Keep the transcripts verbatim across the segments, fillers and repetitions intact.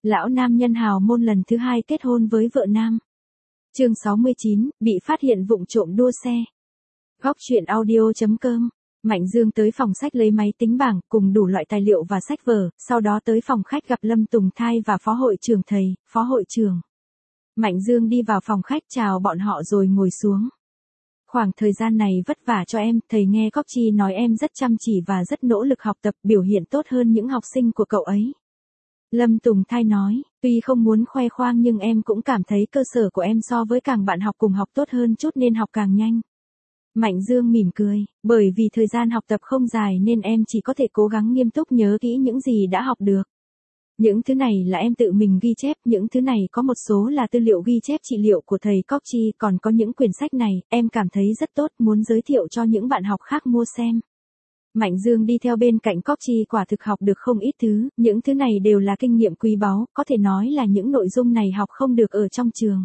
Lão nam nhân hào môn lần thứ hai kết hôn với vợ nam. Chương sáu mươi chín, bị phát hiện vụng trộm đua xe. Góc truyện audio chấm com. Mạnh Dương tới phòng sách lấy máy tính bảng cùng đủ loại tài liệu và sách vở, sau đó tới phòng khách gặp Lâm Tùng Thai và phó hội trưởng thầy, phó hội trưởng. Mạnh Dương đi vào phòng khách chào bọn họ rồi ngồi xuống. Khoảng thời gian này vất vả cho em, thầy nghe Cóc Chi nói em rất chăm chỉ và rất nỗ lực học tập, biểu hiện tốt hơn những học sinh của cậu ấy. Lâm Tùng Thai nói, tuy không muốn khoe khoang nhưng em cũng cảm thấy cơ sở của em so với càng bạn học cùng học tốt hơn chút nên học càng nhanh. Mạnh Dương mỉm cười, bởi vì thời gian học tập không dài nên em chỉ có thể cố gắng nghiêm túc nhớ kỹ những gì đã học được. Những thứ này là em tự mình ghi chép, những thứ này có một số là tư liệu ghi chép trị liệu của thầy Cóc Chi, còn có những quyển sách này, em cảm thấy rất tốt, muốn giới thiệu cho những bạn học khác mua xem. Mạnh Dương đi theo bên cạnh Cóc Chi quả thực học được không ít thứ, những thứ này đều là kinh nghiệm quý báu, có thể nói là những nội dung này học không được ở trong trường.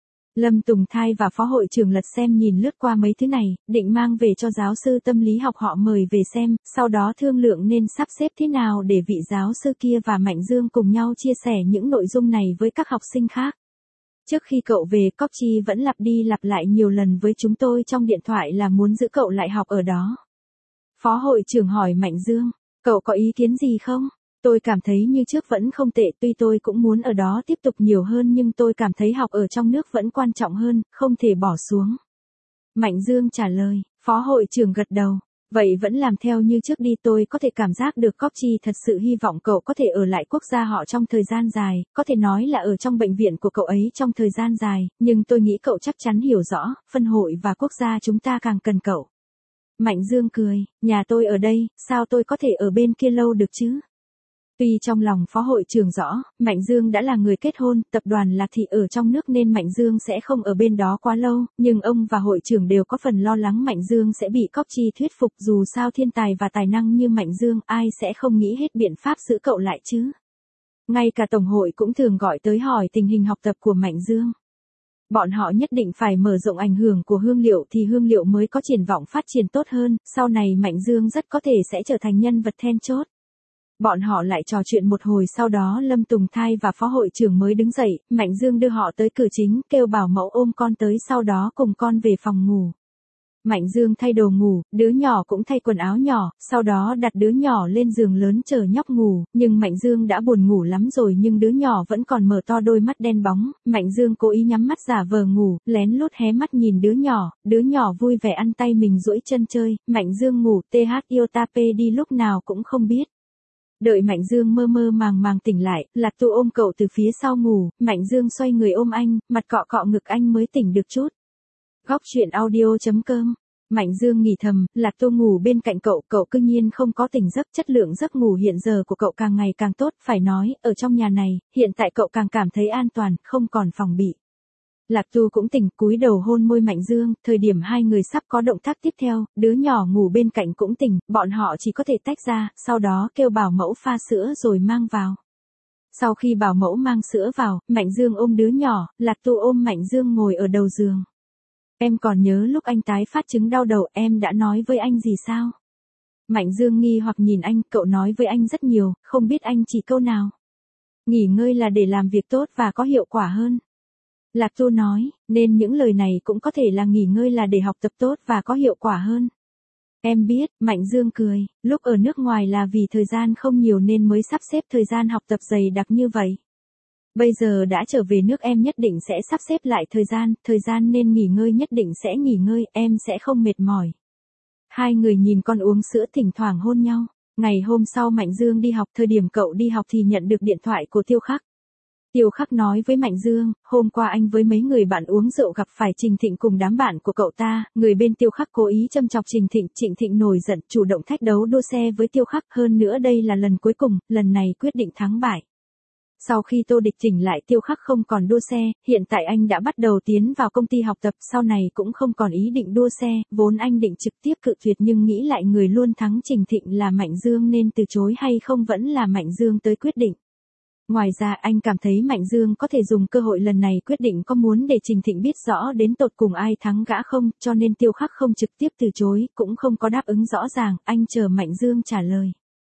Lâm Tùng Thai và phó hội trưởng lật xem nhìn lướt qua mấy thứ này, định mang về cho giáo sư tâm lý học họ mời về xem, sau đó thương lượng nên sắp xếp thế nào để vị giáo sư kia và Mạnh Dương cùng nhau chia sẻ những nội dung này với các học sinh khác. Trước khi cậu về, Cóc Chi vẫn lặp đi lặp lại nhiều lần với chúng tôi trong điện thoại là muốn giữ cậu lại học ở đó. Phó hội trưởng hỏi Mạnh Dương, cậu có ý kiến gì không? Tôi cảm thấy như trước vẫn không tệ, tuy tôi cũng muốn ở đó tiếp tục nhiều hơn nhưng tôi cảm thấy học ở trong nước vẫn quan trọng hơn, không thể bỏ xuống. Mạnh Dương trả lời, phó hội trưởng gật đầu, vậy vẫn làm theo như trước đi, tôi có thể cảm giác được Cóc Chi thật sự hy vọng cậu có thể ở lại quốc gia họ trong thời gian dài, có thể nói là ở trong bệnh viện của cậu ấy trong thời gian dài, nhưng tôi nghĩ cậu chắc chắn hiểu rõ, phân hội và quốc gia chúng ta càng cần cậu. Mạnh Dương cười, nhà tôi ở đây, sao tôi có thể ở bên kia lâu được chứ? Tuy trong lòng phó hội trưởng rõ, Mạnh Dương đã là người kết hôn, tập đoàn Lạc Thị ở trong nước nên Mạnh Dương sẽ không ở bên đó quá lâu, nhưng ông và hội trưởng đều có phần lo lắng Mạnh Dương sẽ bị Cóc Chi thuyết phục, dù sao thiên tài và tài năng như Mạnh Dương ai sẽ không nghĩ hết biện pháp giữ cậu lại chứ. Ngay cả Tổng hội cũng thường gọi tới hỏi tình hình học tập của Mạnh Dương. Bọn họ nhất định phải mở rộng ảnh hưởng của Hương Liệu thì Hương Liệu mới có triển vọng phát triển tốt hơn, sau này Mạnh Dương rất có thể sẽ trở thành nhân vật then chốt. Bọn họ lại trò chuyện một hồi, sau đó Lâm Tùng Thai và phó hội trưởng mới đứng dậy, Mạnh Dương đưa họ tới cửa chính, kêu bảo mẫu ôm con tới, sau đó cùng con về phòng ngủ. Mạnh Dương thay đồ ngủ, đứa nhỏ cũng thay quần áo nhỏ, sau đó đặt đứa nhỏ lên giường lớn chờ nhóc ngủ, nhưng Mạnh Dương đã buồn ngủ lắm rồi nhưng đứa nhỏ vẫn còn mở to đôi mắt đen bóng, Mạnh Dương cố ý nhắm mắt giả vờ ngủ, lén lút hé mắt nhìn đứa nhỏ, đứa nhỏ vui vẻ ăn tay mình duỗi chân chơi, Mạnh Dương ngủ, th yêu ta p đi lúc nào cũng không biết. Đợi Mạnh Dương mơ mơ màng màng tỉnh lại, Lạc Tu ôm cậu từ phía sau ngủ, Mạnh Dương xoay người ôm anh, mặt cọ cọ ngực anh mới tỉnh được chút. Góc truyện audio chấm com. Mạnh Dương nghỉ thầm, Lạc Tu ngủ bên cạnh cậu, cậu cư nhiên không có tỉnh giấc, chất lượng giấc ngủ hiện giờ của cậu càng ngày càng tốt, phải nói, ở trong nhà này, hiện tại cậu càng cảm thấy an toàn, không còn phòng bị. Lạc Tu cũng tỉnh, cúi đầu hôn môi Mạnh Dương, thời điểm hai người sắp có động tác tiếp theo, đứa nhỏ ngủ bên cạnh cũng tỉnh, bọn họ chỉ có thể tách ra, sau đó kêu bảo mẫu pha sữa rồi mang vào. Sau khi bảo mẫu mang sữa vào, Mạnh Dương ôm đứa nhỏ, Lạc Tu ôm Mạnh Dương ngồi ở đầu giường. Em còn nhớ lúc anh tái phát chứng đau đầu, em đã nói với anh gì sao? Mạnh Dương nghi hoặc nhìn anh, cậu nói với anh rất nhiều, không biết anh chỉ câu nào. Nghỉ ngơi là để làm việc tốt và có hiệu quả hơn. Lạc Tu nói, nên những lời này cũng có thể là nghỉ ngơi là để học tập tốt và có hiệu quả hơn. Em biết, Mạnh Dương cười, lúc ở nước ngoài là vì thời gian không nhiều nên mới sắp xếp thời gian học tập dày đặc như vậy. Bây giờ đã trở về nước em nhất định sẽ sắp xếp lại thời gian, thời gian nên nghỉ ngơi nhất định sẽ nghỉ ngơi, em sẽ không mệt mỏi. Hai người nhìn con uống sữa thỉnh thoảng hôn nhau. Ngày hôm sau Mạnh Dương đi học, thời điểm cậu đi học thì nhận được điện thoại của Tiêu Khắc. Tiêu Khắc nói với Mạnh Dương, hôm qua anh với mấy người bạn uống rượu gặp phải Trình Thịnh cùng đám bạn của cậu ta, người bên Tiêu Khắc cố ý châm chọc Trình Thịnh, Trịnh Thịnh nổi giận, chủ động thách đấu đua xe với Tiêu Khắc, hơn nữa đây là lần cuối cùng, lần này quyết định thắng bại. Sau khi Tô Địch chỉnh lại Tiêu Khắc không còn đua xe, hiện tại anh đã bắt đầu tiến vào công ty học tập, sau này cũng không còn ý định đua xe, vốn anh định trực tiếp cự tuyệt nhưng nghĩ lại người luôn thắng Trình Thịnh là Mạnh Dương nên từ chối hay không vẫn là Mạnh Dương tới quyết định. Ngoài ra anh cảm thấy Mạnh Dương có thể dùng cơ hội lần này quyết định có muốn để Trình Thịnh biết rõ đến tột cùng ai thắng gã không, cho nên Tiêu Khắc không trực tiếp từ chối, cũng không có đáp ứng rõ ràng, anh chờ Mạnh Dương trả lời.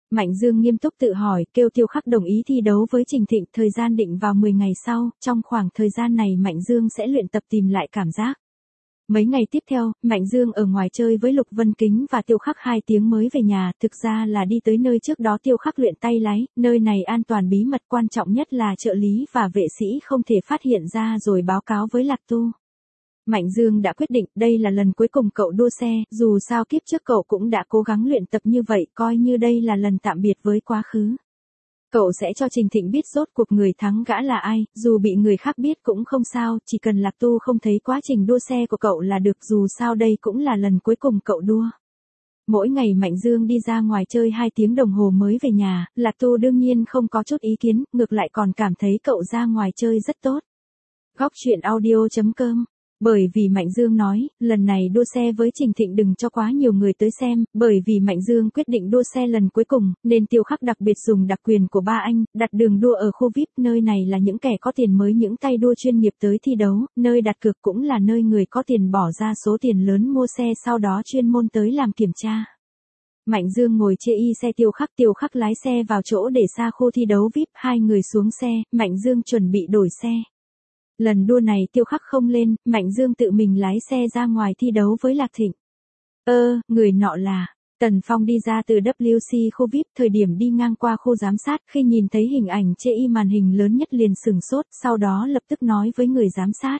Mạnh Dương nghiêm túc tự hỏi, kêu Tiêu Khắc đồng ý thi đấu với Trình Thịnh, thời gian định vào mười ngày sau, trong khoảng thời gian này Mạnh Dương sẽ luyện tập tìm lại cảm giác. Mấy ngày tiếp theo, Mạnh Dương ở ngoài chơi với Lục Vân Kính và Tiêu Khắc hai tiếng mới về nhà, thực ra là đi tới nơi trước đó Tiêu Khắc luyện tay lái, nơi này an toàn bí mật, quan trọng nhất là trợ lý và vệ sĩ không thể phát hiện ra rồi báo cáo với Lạc Tu. Mạnh Dương đã quyết định đây là lần cuối cùng cậu đua xe, dù sao kiếp trước cậu cũng đã cố gắng luyện tập như vậy, coi như đây là lần tạm biệt với quá khứ. Cậu sẽ cho Trình Thịnh biết rốt cuộc người thắng gã là ai, dù bị người khác biết cũng không sao, chỉ cần Lạc Tu không thấy quá trình đua xe của cậu là được, dù sao đây cũng là lần cuối cùng cậu đua. Mỗi ngày Mạnh Dương đi ra ngoài chơi hai tiếng đồng hồ mới về nhà, Lạc Tu đương nhiên không có chút ý kiến, ngược lại còn cảm thấy cậu ra ngoài chơi rất tốt. Góc truyện audio chấm com. Bởi vì Mạnh Dương nói, lần này đua xe với Trình Thịnh đừng cho quá nhiều người tới xem, bởi vì Mạnh Dương quyết định đua xe lần cuối cùng, nên Tiêu Khắc đặc biệt dùng đặc quyền của ba anh, đặt đường đua ở khu vi ai pi, nơi này là những kẻ có tiền mới, những tay đua chuyên nghiệp tới thi đấu, nơi đặt cược cũng là nơi người có tiền bỏ ra số tiền lớn mua xe sau đó chuyên môn tới làm kiểm tra. Mạnh Dương ngồi chê y xe Tiêu Khắc, Tiêu Khắc lái xe vào chỗ để xa khu thi đấu vi ai pi, hai người xuống xe, Mạnh Dương chuẩn bị đổi xe. Lần đua này Tiêu Khắc không lên, Mạnh Dương tự mình lái xe ra ngoài thi đấu với Lạc Thịnh. Ơ, người nọ là, Tần Phong đi ra từ vê kép xê khu vi ai pi, thời điểm đi ngang qua khu giám sát, khi nhìn thấy hình ảnh chê y màn hình lớn nhất liền sửng sốt, sau đó lập tức nói với người giám sát.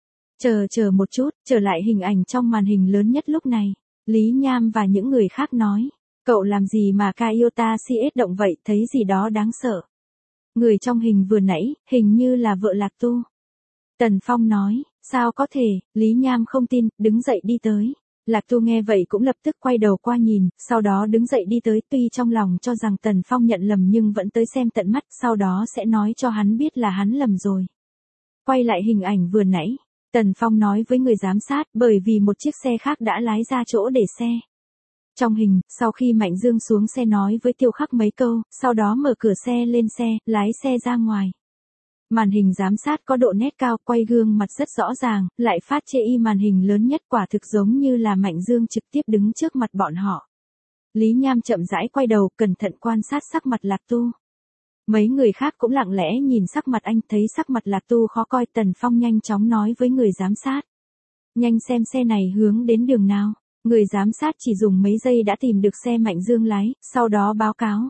Chờ chờ một chút, trở lại hình ảnh trong màn hình lớn nhất lúc này. Lý Nham và những người khác nói, cậu làm gì mà Toyota xê ét động vậy, thấy gì đó đáng sợ. Người trong hình vừa nãy, hình như là vợ Lạc Tu. Tần Phong nói, sao có thể, Lý Nham không tin, đứng dậy đi tới. Lạc Tu nghe vậy cũng lập tức quay đầu qua nhìn, sau đó đứng dậy đi tới, tuy trong lòng cho rằng Tần Phong nhận lầm nhưng vẫn tới xem tận mắt, sau đó sẽ nói cho hắn biết là hắn lầm rồi. Quay lại hình ảnh vừa nãy, Tần Phong nói với người giám sát, bởi vì một chiếc xe khác đã lái ra chỗ để xe. Trong hình, sau khi Mạnh Dương xuống xe nói với Tiêu Khắc mấy câu, sau đó mở cửa xe lên xe, lái xe ra ngoài. Màn hình giám sát có độ nét cao, quay gương mặt rất rõ ràng, lại phát chê y màn hình lớn nhất, quả thực giống như là Mạnh Dương trực tiếp đứng trước mặt bọn họ. Lý Nham chậm rãi quay đầu, cẩn thận quan sát sắc mặt Lạc Tu. Mấy người khác cũng lặng lẽ nhìn sắc mặt anh, thấy sắc mặt Lạc Tu khó coi, Tần Phong nhanh chóng nói với người giám sát. Nhanh xem xe này hướng đến đường nào. Người giám sát chỉ dùng mấy giây đã tìm được xe Mạnh Dương lái, sau đó báo cáo.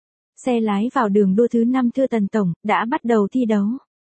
Xe lái vào đường đua thứ năm, thưa Tần Tổng, đã bắt đầu thi đấu.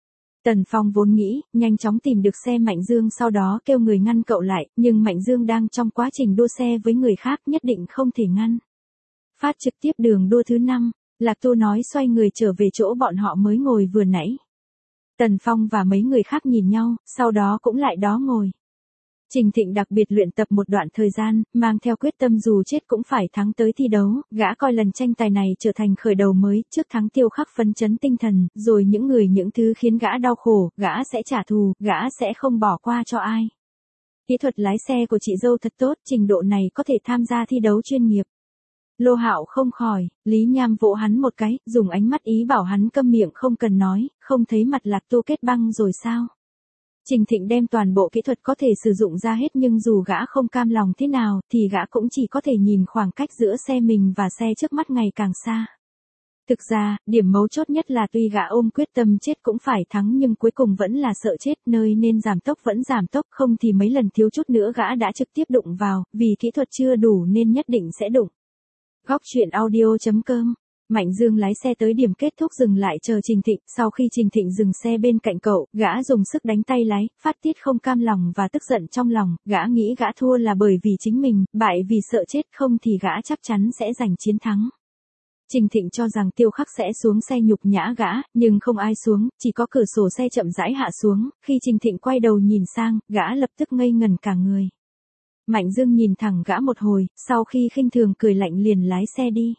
Tần Phong vốn nghĩ, nhanh chóng tìm được xe Mạnh Dương sau đó kêu người ngăn cậu lại, nhưng Mạnh Dương đang trong quá trình đua xe với người khác, nhất định không thể ngăn. Phát trực tiếp đường đua thứ năm, Lạc Tu nói, xoay người trở về chỗ bọn họ mới ngồi vừa nãy. Tần Phong và mấy người khác nhìn nhau, sau đó cũng lại đó ngồi. Trình Thịnh đặc biệt luyện tập một đoạn thời gian, mang theo quyết tâm dù chết cũng phải thắng tới thi đấu, gã coi lần tranh tài này trở thành khởi đầu mới, trước thắng Tiêu Khắc phấn chấn tinh thần, rồi những người những thứ khiến gã đau khổ, gã sẽ trả thù, gã sẽ không bỏ qua cho ai. Kỹ thuật lái xe của chị dâu thật tốt, trình độ này có thể tham gia thi đấu chuyên nghiệp. Lô Hạo không khỏi, Lý Nham vỗ hắn một cái, dùng ánh mắt ý bảo hắn câm miệng không cần nói, không thấy mặt Lạc Tu kết băng rồi sao? Trình Thịnh đem toàn bộ kỹ thuật có thể sử dụng ra hết, nhưng dù gã không cam lòng thế nào, thì gã cũng chỉ có thể nhìn khoảng cách giữa xe mình và xe trước mắt ngày càng xa. Thực ra, điểm mấu chốt nhất là tuy gã ôm quyết tâm chết cũng phải thắng nhưng cuối cùng vẫn là sợ chết, nơi nên giảm tốc vẫn giảm tốc, không thì mấy lần thiếu chút nữa gã đã trực tiếp đụng vào, vì kỹ thuật chưa đủ nên nhất định sẽ đụng. Góc truyện audio chấm com. Mạnh Dương lái xe tới điểm kết thúc dừng lại chờ Trình Thịnh, sau khi Trình Thịnh dừng xe bên cạnh cậu, gã dùng sức đánh tay lái, phát tiết không cam lòng và tức giận trong lòng, gã nghĩ gã thua là bởi vì chính mình, bại vì sợ chết, không thì gã chắc chắn sẽ giành chiến thắng. Trình Thịnh cho rằng Tiêu Khắc sẽ xuống xe nhục nhã gã, nhưng không ai xuống, chỉ có cửa sổ xe chậm rãi hạ xuống, khi Trình Thịnh quay đầu nhìn sang, gã lập tức ngây ngẩn cả người. Mạnh Dương nhìn thẳng gã một hồi, sau khi khinh thường cười lạnh liền lái xe đi.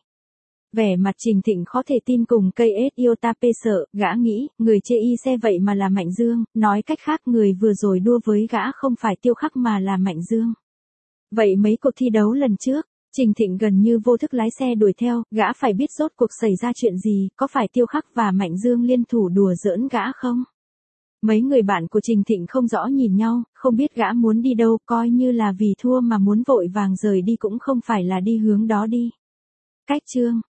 Vẻ mặt Trình Thịnh khó thể tin cùng cây ét Iota P sợ, gã nghĩ, người chê y xe vậy mà là Mạnh Dương, nói cách khác người vừa rồi đua với gã không phải Tiêu Khắc mà là Mạnh Dương. Vậy mấy cuộc thi đấu lần trước, Trình Thịnh gần như vô thức lái xe đuổi theo, gã phải biết rốt cuộc xảy ra chuyện gì, có phải Tiêu Khắc và Mạnh Dương liên thủ đùa giỡn gã không? Mấy người bạn của Trình Thịnh không rõ nhìn nhau, không biết gã muốn đi đâu, coi như là vì thua mà muốn vội vàng rời đi cũng không phải là đi hướng đó đi. Cách chương